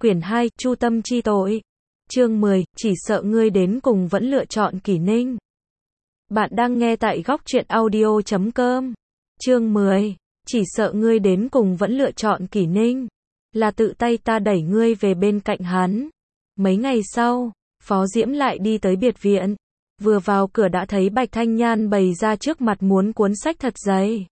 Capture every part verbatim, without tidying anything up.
Quyển hai, Chu tâm chi tội. Chương mười, chỉ sợ ngươi đến cùng vẫn lựa chọn Kỷ Ninh. Bạn đang nghe tại góc truyện audio chấm com. Chương mười, chỉ sợ ngươi đến cùng vẫn lựa chọn Kỷ Ninh. Là tự tay ta đẩy ngươi về bên cạnh hắn. Mấy ngày sau, Phó Diễm lại đi tới biệt viện. Vừa vào cửa đã thấy Bạch Thanh Nhan bày ra trước mặt muốn cuốn sách thật dày.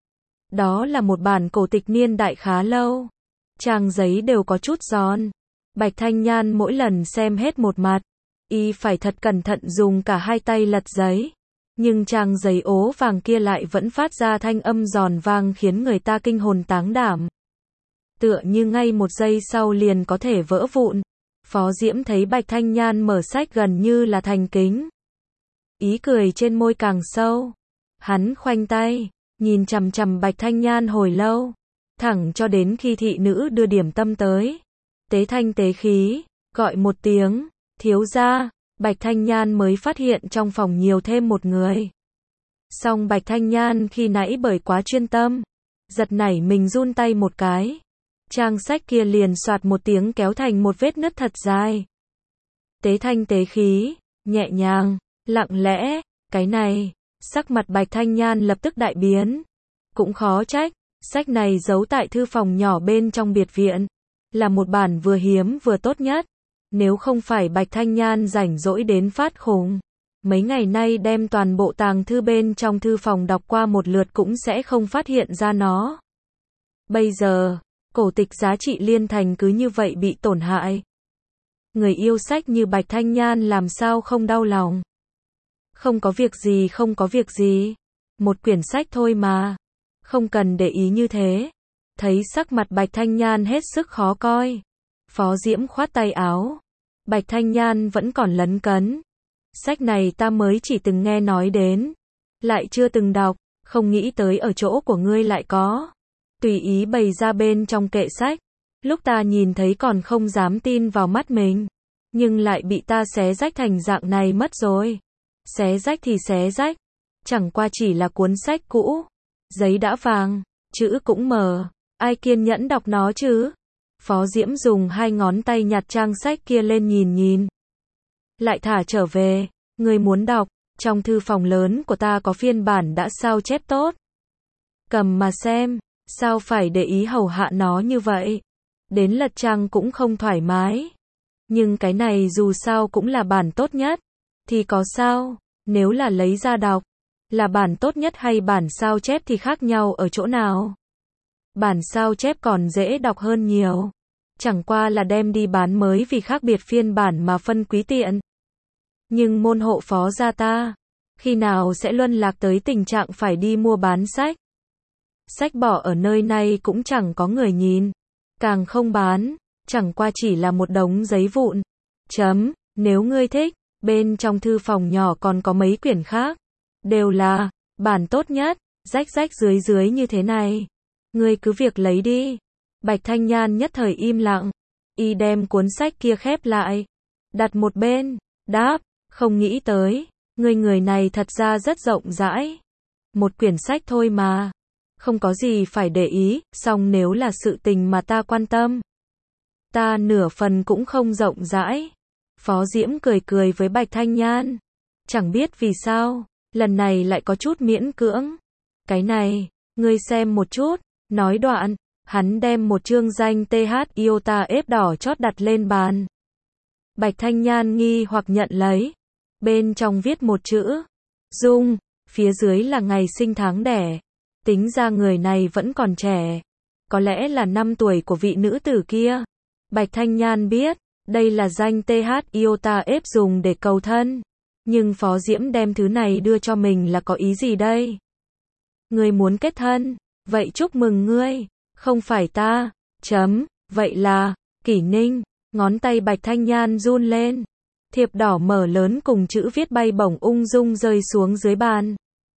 Đó là một bản cổ tịch niên đại khá lâu. Trang giấy đều có chút giòn. Bạch Thanh Nhan mỗi lần xem hết một mặt, y phải thật cẩn thận dùng cả hai tay lật giấy. Nhưng trang giấy ố vàng kia lại vẫn phát ra thanh âm giòn vang khiến người ta kinh hồn táng đảm. Tựa như ngay một giây sau liền có thể vỡ vụn. Phó Diễm thấy Bạch Thanh Nhan mở sách gần như là thành kính. Ý cười trên môi càng sâu. Hắn khoanh tay, nhìn chằm chằm Bạch Thanh Nhan hồi lâu. Thẳng cho đến khi thị nữ đưa điểm tâm tới. Tế thanh tế khí, gọi một tiếng, thiếu gia, Bạch Thanh Nhan mới phát hiện trong phòng nhiều thêm một người. Song Bạch Thanh Nhan khi nãy bởi quá chuyên tâm, giật nảy mình run tay một cái. Trang sách kia liền soạt một tiếng kéo thành một vết nứt thật dài. Tế thanh tế khí, nhẹ nhàng, lặng lẽ, cái này, sắc mặt Bạch Thanh Nhan lập tức đại biến. Cũng khó trách, sách này giấu tại thư phòng nhỏ bên trong biệt viện. Là một bản vừa hiếm vừa tốt nhất. Nếu không phải Bạch Thanh Nhan rảnh rỗi đến phát khùng, mấy ngày nay đem toàn bộ tàng thư bên trong thư phòng đọc qua một lượt cũng sẽ không phát hiện ra nó. Bây giờ, cổ tịch giá trị liên thành cứ như vậy bị tổn hại. Người yêu sách như Bạch Thanh Nhan làm sao không đau lòng. Không có việc gì, không có việc gì. Một quyển sách thôi mà. Không cần để ý như thế. Thấy sắc mặt Bạch Thanh Nhan hết sức khó coi. Phó Diễm khoát tay áo. Bạch Thanh Nhan vẫn còn lấn cấn. Sách này ta mới chỉ từng nghe nói đến. Lại chưa từng đọc. Không nghĩ tới ở chỗ của ngươi lại có. Tùy ý bày ra bên trong kệ sách. Lúc ta nhìn thấy còn không dám tin vào mắt mình. Nhưng lại bị ta xé rách thành dạng này mất rồi. Xé rách thì xé rách. Chẳng qua chỉ là cuốn sách cũ. Giấy đã vàng. Chữ cũng mờ. Ai kiên nhẫn đọc nó chứ? Phó Diễm dùng hai ngón tay nhặt trang sách kia lên nhìn nhìn. Lại thả trở về. Người muốn đọc, trong thư phòng lớn của ta có phiên bản đã sao chép tốt. Cầm mà xem, sao phải để ý hầu hạ nó như vậy? Đến lật trang cũng không thoải mái. Nhưng cái này dù sao cũng là bản tốt nhất. Thì có sao, nếu là lấy ra đọc, là bản tốt nhất hay bản sao chép thì khác nhau ở chỗ nào? Bản sao chép còn dễ đọc hơn nhiều. Chẳng qua là đem đi bán mới vì khác biệt phiên bản mà phân quý tiện. Nhưng môn hộ Phó gia ta, khi nào sẽ luân lạc tới tình trạng phải đi mua bán sách? Sách bỏ ở nơi này cũng chẳng có người nhìn. Càng không bán, chẳng qua chỉ là một đống giấy vụn. Chấm, nếu ngươi thích, bên trong thư phòng nhỏ còn có mấy quyển khác. Đều là bản tốt nhất, rách rách dưới dưới như thế này. Ngươi cứ việc lấy đi. Bạch Thanh Nhan nhất thời im lặng. Y đem cuốn sách kia khép lại. Đặt một bên. Đáp. Không nghĩ tới. Ngươi người này thật ra rất rộng rãi. Một quyển sách thôi mà. Không có gì phải để ý. Song nếu là sự tình mà ta quan tâm. Ta nửa phần cũng không rộng rãi. Phó Diễm cười cười với Bạch Thanh Nhan. Chẳng biết vì sao. Lần này lại có chút miễn cưỡng. Cái này. Ngươi xem một chút. Nói đoạn, hắn đem một chương danh tê hát Iota ép đỏ chót đặt lên bàn. Bạch Thanh Nhan nghi hoặc nhận lấy. Bên trong viết một chữ. Dung, phía dưới là ngày sinh tháng đẻ. Tính ra người này vẫn còn trẻ. Có lẽ là năm tuổi của vị nữ tử kia. Bạch Thanh Nhan biết, đây là danh tê hát Iota ép dùng để cầu thân. Nhưng Phó Diễm đem thứ này đưa cho mình là có ý gì đây? Người muốn kết thân. Vậy chúc mừng ngươi, không phải ta, chấm, vậy là, Kỷ Ninh, ngón tay Bạch Thanh Nhan run lên, thiệp đỏ mở lớn cùng chữ viết bay bổng ung dung rơi xuống dưới bàn.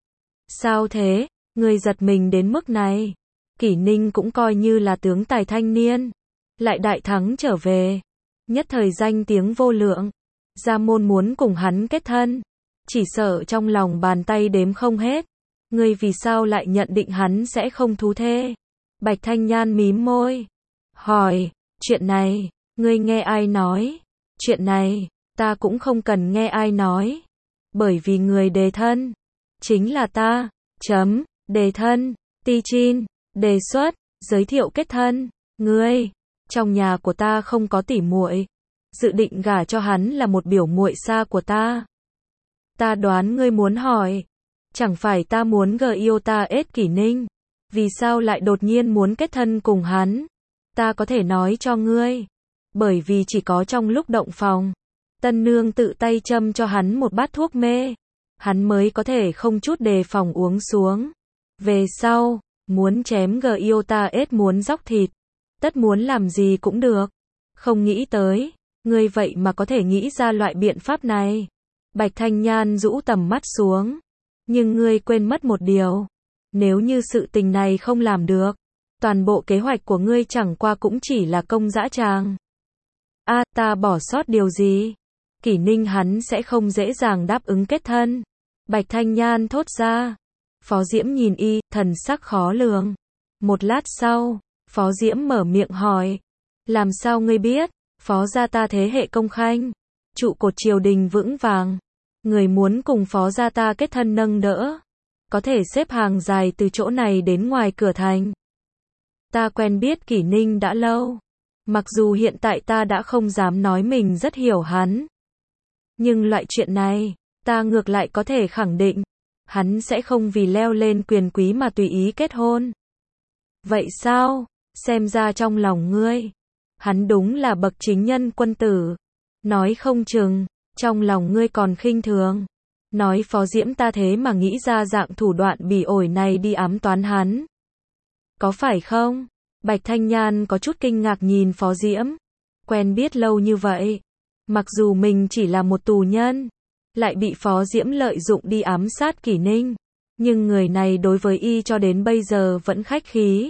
Sao thế, ngươi giật mình đến mức này? Kỷ Ninh cũng coi như là tướng tài thanh niên, lại đại thắng trở về, nhất thời danh tiếng vô lượng, gia môn muốn cùng hắn kết thân, chỉ sợ trong lòng bàn tay đếm không hết. Ngươi vì sao lại nhận định hắn sẽ không thú thê? Bạch Thanh Nhan mím môi. Hỏi, chuyện này, Ngươi nghe ai nói? Chuyện này, ta cũng không cần nghe ai nói. Bởi vì người đề thân, chính là ta. Chấm, đề thân, Ti Chin, đề xuất, giới thiệu kết thân. Ngươi, trong nhà của ta không có tỉ muội. Dự định gả cho hắn là một biểu muội xa của ta. Ta đoán ngươi muốn hỏi, chẳng phải ta muốn gờ yêu ta ết Kỷ Ninh, vì sao lại đột nhiên muốn kết thân cùng hắn? Ta có thể nói cho ngươi, bởi vì chỉ có trong lúc động phòng, tân nương tự tay châm cho hắn một bát thuốc mê, hắn mới có thể không chút đề phòng uống xuống. Về sau, muốn chém gờ yêu ta ết muốn dóc thịt, tất muốn làm gì cũng được. Không nghĩ tới, ngươi vậy mà có thể nghĩ ra loại biện pháp này. Bạch Thanh Nhan rũ tầm mắt xuống. Nhưng ngươi quên mất một điều. Nếu như sự tình này không làm được, toàn bộ kế hoạch của ngươi chẳng qua cũng chỉ là công dã tràng. A, à, ta bỏ sót điều gì? Kỷ Ninh hắn sẽ không dễ dàng đáp ứng kết thân. Bạch Thanh Nhan thốt ra. Phó Diễm nhìn y, thần sắc khó lường. Một lát sau, Phó Diễm mở miệng hỏi. Làm sao ngươi biết? Phó gia ta thế hệ công khanh, trụ cột triều đình vững vàng. Người muốn cùng phó gia ta kết thân nâng đỡ, có thể xếp hàng dài từ chỗ này đến ngoài cửa thành. Ta quen biết Kỷ Ninh đã lâu. Mặc dù hiện tại ta đã không dám nói mình rất hiểu hắn. Nhưng loại chuyện này, ta ngược lại có thể khẳng định. Hắn sẽ không vì leo lên quyền quý mà tùy ý kết hôn. Vậy sao? Xem ra trong lòng ngươi, hắn đúng là bậc chính nhân quân tử. Nói không chừng, trong lòng ngươi còn khinh thường. Nói Phó Diễm ta thế mà nghĩ ra dạng thủ đoạn bỉ ổi này đi ám toán hắn. Có phải không? Bạch Thanh Nhan có chút kinh ngạc nhìn Phó Diễm. Quen biết lâu như vậy, mặc dù mình chỉ là một tù nhân, lại bị Phó Diễm lợi dụng đi ám sát Kỷ Ninh. Nhưng người này đối với y cho đến bây giờ vẫn khách khí.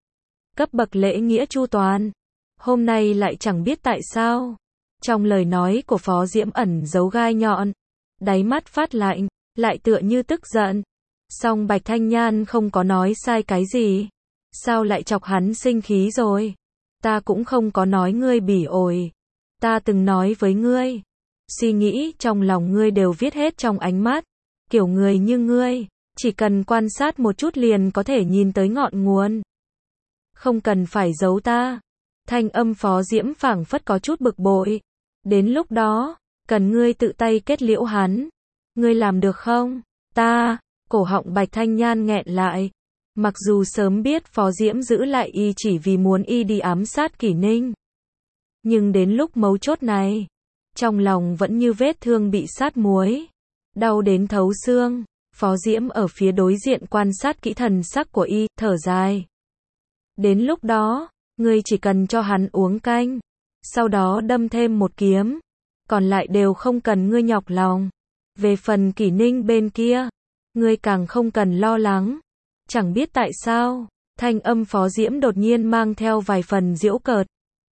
Cấp bậc lễ nghĩa chu toàn. Hôm nay lại chẳng biết tại sao. Trong lời nói của Phó Diễm ẩn giấu gai nhọn. Đáy mắt phát lạnh, lại tựa như tức giận. Song Bạch Thanh Nhan không có nói sai cái gì. Sao lại chọc hắn sinh khí rồi? Ta cũng không có nói ngươi bỉ ổi. Ta từng nói với ngươi. Suy nghĩ trong lòng ngươi đều viết hết trong ánh mắt. Kiểu người như ngươi, chỉ cần quan sát một chút liền có thể nhìn tới ngọn nguồn. Không cần phải giấu ta. Thanh âm Phó Diễm phảng phất có chút bực bội. Đến lúc đó, cần ngươi tự tay kết liễu hắn. Ngươi làm được không? Ta, cổ họng Bạch Thanh Nhan nghẹn lại. Mặc dù sớm biết Phó Diễm giữ lại y chỉ vì muốn y đi ám sát Kỷ Ninh. Nhưng đến lúc mấu chốt này, trong lòng vẫn như vết thương bị sát muối. Đau đến thấu xương. Phó Diễm ở phía đối diện quan sát kỹ thần sắc của y, thở dài. Đến lúc đó, ngươi chỉ cần cho hắn uống canh, sau đó đâm thêm một kiếm, còn lại đều không cần ngươi nhọc lòng. Về phần Kỷ Ninh bên kia, ngươi càng không cần lo lắng. Chẳng biết tại sao, thanh âm Phó Diễm đột nhiên mang theo vài phần giễu cợt.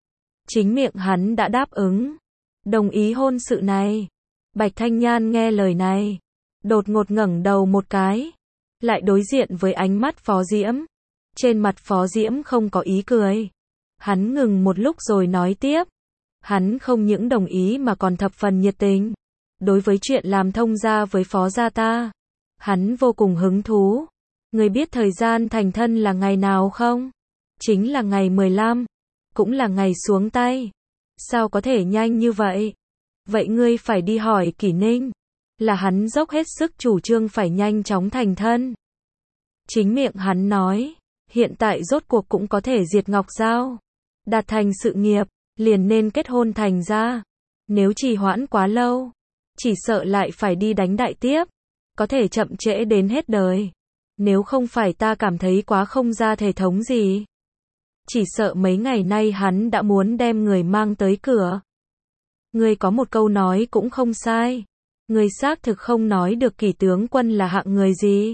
Chính miệng hắn đã đáp ứng, đồng ý hôn sự này. Bạch Thanh Nhan nghe lời này, đột ngột ngẩng đầu một cái, lại đối diện với ánh mắt Phó Diễm. Trên mặt Phó Diễm không có ý cười. Hắn ngừng một lúc rồi nói tiếp. Hắn không những đồng ý mà còn thập phần nhiệt tình. Đối với chuyện làm thông gia với Phó gia ta, hắn vô cùng hứng thú. Ngươi biết thời gian thành thân là ngày nào không? Chính là ngày mười lăm, cũng là ngày xuống tay. Sao có thể nhanh như vậy? Vậy ngươi phải đi hỏi Kỷ Ninh. Là hắn dốc hết sức chủ trương phải nhanh chóng thành thân. Chính miệng hắn nói, hiện tại rốt cuộc cũng có thể diệt Ngọc Giao, đạt thành sự nghiệp, liền nên kết hôn thành ra. Nếu trì hoãn quá lâu, chỉ sợ lại phải đi đánh đại tiếp, có thể chậm trễ đến hết đời. Nếu không phải ta cảm thấy quá không ra thể thống gì, chỉ sợ mấy ngày nay hắn đã muốn đem người mang tới cửa. Ngươi có một câu nói cũng không sai. Ngươi xác thực không nói được Kỷ tướng quân là hạng người gì,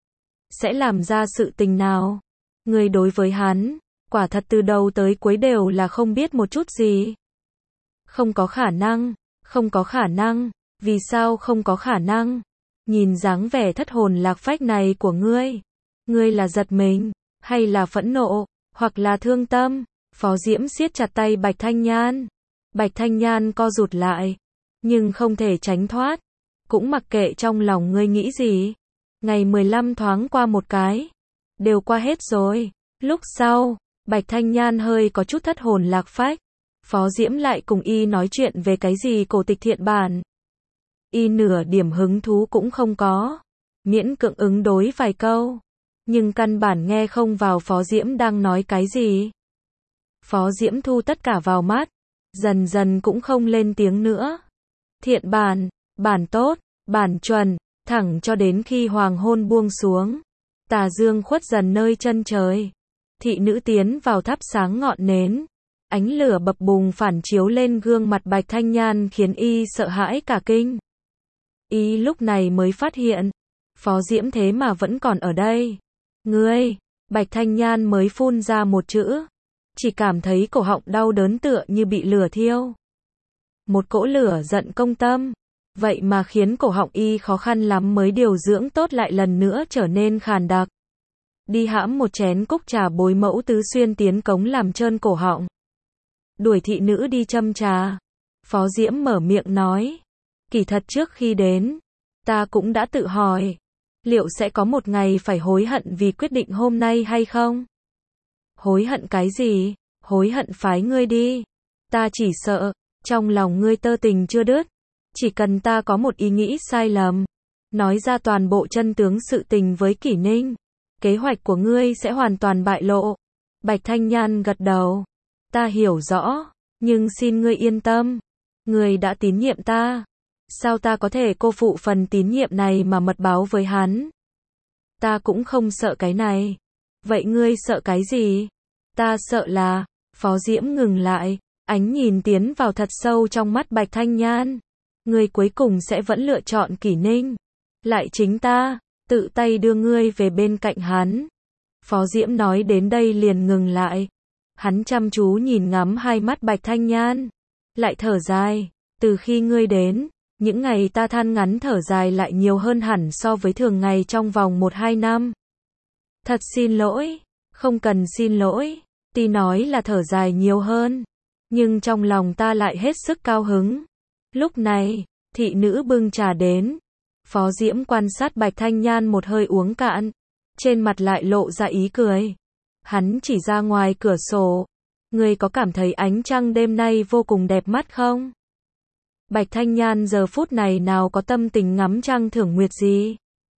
sẽ làm ra sự tình nào. Ngươi đối với hắn, quả thật từ đầu tới cuối đều là không biết một chút gì. Không có khả năng, không có khả năng. Vì sao không có khả năng? Nhìn dáng vẻ thất hồn lạc phách này của ngươi, ngươi là giật mình, hay là phẫn nộ, hoặc là thương tâm? Phó Diễm siết chặt tay Bạch Thanh Nhan. Bạch Thanh Nhan co rụt lại, nhưng không thể tránh thoát. Cũng mặc kệ trong lòng ngươi nghĩ gì. Ngày mười lăm thoáng qua một cái, đều qua hết rồi. Lúc sau, Bạch Thanh Nhan hơi có chút thất hồn lạc phách. Phó Diễm lại cùng y nói chuyện về cái gì cổ tịch thiện bản. Y nửa điểm hứng thú cũng không có, miễn cưỡng ứng đối vài câu, nhưng căn bản nghe không vào Phó Diễm đang nói cái gì. Phó Diễm thu tất cả vào mắt, dần dần cũng không lên tiếng nữa. Thiện bản, bản tốt, bản chuẩn, thẳng cho đến khi hoàng hôn buông xuống, tà dương khuất dần nơi chân trời. Thị nữ tiến vào thắp sáng ngọn nến, ánh lửa bập bùng phản chiếu lên gương mặt Bạch Thanh Nhan khiến y sợ hãi cả kinh. Y lúc này mới phát hiện, Phó Diễm thế mà vẫn còn ở đây. Ngươi, Bạch Thanh Nhan mới phun ra một chữ, chỉ cảm thấy cổ họng đau đớn tựa như bị lửa thiêu. Một cỗ lửa giận công tâm, vậy mà khiến cổ họng y khó khăn lắm mới điều dưỡng tốt lại lần nữa trở nên khàn đặc. Đi hãm một chén cúc trà bồi mẫu tứ xuyên tiến cống làm trơn cổ họng. Đuổi thị nữ đi châm trà. Phó Diễm mở miệng nói, kỳ thật trước khi đến, ta cũng đã tự hỏi, liệu sẽ có một ngày phải hối hận vì quyết định hôm nay hay không? Hối hận cái gì? Hối hận phái ngươi đi. Ta chỉ sợ, trong lòng ngươi tơ tình chưa đứt, chỉ cần ta có một ý nghĩ sai lầm, nói ra toàn bộ chân tướng sự tình với Kỷ Ninh, kế hoạch của ngươi sẽ hoàn toàn bại lộ. Bạch Thanh Nhan gật đầu. Ta hiểu rõ, nhưng xin ngươi yên tâm, ngươi đã tín nhiệm ta. Sao ta có thể cô phụ phần tín nhiệm này mà mật báo với hắn? Ta cũng không sợ cái này. Vậy ngươi sợ cái gì? Ta sợ là, Phó Diễm ngừng lại, ánh nhìn tiến vào thật sâu trong mắt Bạch Thanh Nhan. Ngươi cuối cùng sẽ vẫn lựa chọn Kỷ Ninh. Lại chính ta, tự tay đưa ngươi về bên cạnh hắn. Phó Diễm nói đến đây liền ngừng lại. Hắn chăm chú nhìn ngắm hai mắt Bạch Thanh Nhan. Lại thở dài, từ khi ngươi đến, những ngày ta than ngắn thở dài lại nhiều hơn hẳn so với thường ngày trong vòng một hai năm. Thật xin lỗi, không cần xin lỗi, tuy nói là thở dài nhiều hơn, nhưng trong lòng ta lại hết sức cao hứng. Lúc này, thị nữ bưng trà đến. Phó Diễm quan sát Bạch Thanh Nhan một hơi uống cạn, trên mặt lại lộ ra ý cười. Hắn chỉ ra ngoài cửa sổ. Ngươi có cảm thấy ánh trăng đêm nay vô cùng đẹp mắt không? Bạch Thanh Nhan giờ phút này nào có tâm tình ngắm trăng thưởng nguyệt gì.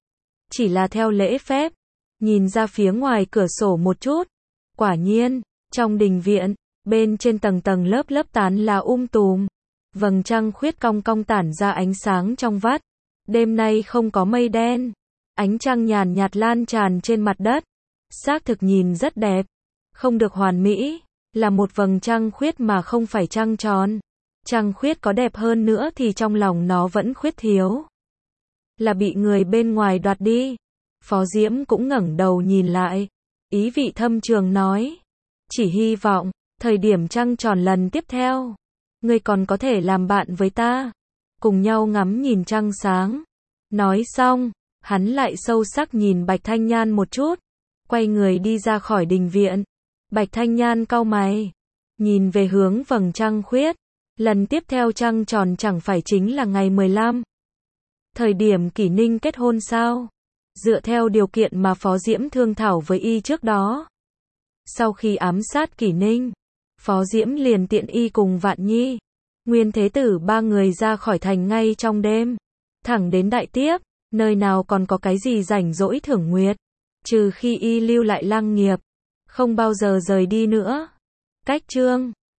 Chỉ là theo lễ phép, nhìn ra phía ngoài cửa sổ một chút. Quả nhiên, trong đình viện, bên trên tầng tầng lớp lớp tán là um tùm. Vầng trăng khuyết cong cong tản ra ánh sáng trong vắt. Đêm nay không có mây đen. Ánh trăng nhàn nhạt lan tràn trên mặt đất. Xác thực nhìn rất đẹp. Không được hoàn mỹ, là một vầng trăng khuyết mà không phải trăng tròn. Trăng khuyết có đẹp hơn nữa thì trong lòng nó vẫn khuyết thiếu. Là bị người bên ngoài đoạt đi. Phó Diễm cũng ngẩng đầu nhìn lại. Ý vị thâm trường nói. Chỉ hy vọng, thời điểm trăng tròn lần tiếp theo, ngươi còn có thể làm bạn với ta. Cùng nhau ngắm nhìn trăng sáng. Nói xong, hắn lại sâu sắc nhìn Bạch Thanh Nhan một chút. Quay người đi ra khỏi đình viện. Bạch Thanh Nhan cau mày, nhìn về hướng vầng trăng khuyết. Lần tiếp theo trăng tròn chẳng phải chính là ngày mười lăm. Thời điểm Kỷ Ninh kết hôn sao? Dựa theo điều kiện mà Phó Diễm thương thảo với y trước đó. Sau khi ám sát Kỷ Ninh, Phó Diễm liền tiện y cùng Vạn Nhi, Nguyên Thế Tử ba người ra khỏi thành ngay trong đêm. Thẳng đến Đại Tiếp, nơi nào còn có cái gì rảnh rỗi thưởng nguyệt. Trừ khi y lưu lại Lăng Nghiệp, không bao giờ rời đi nữa. Cách chương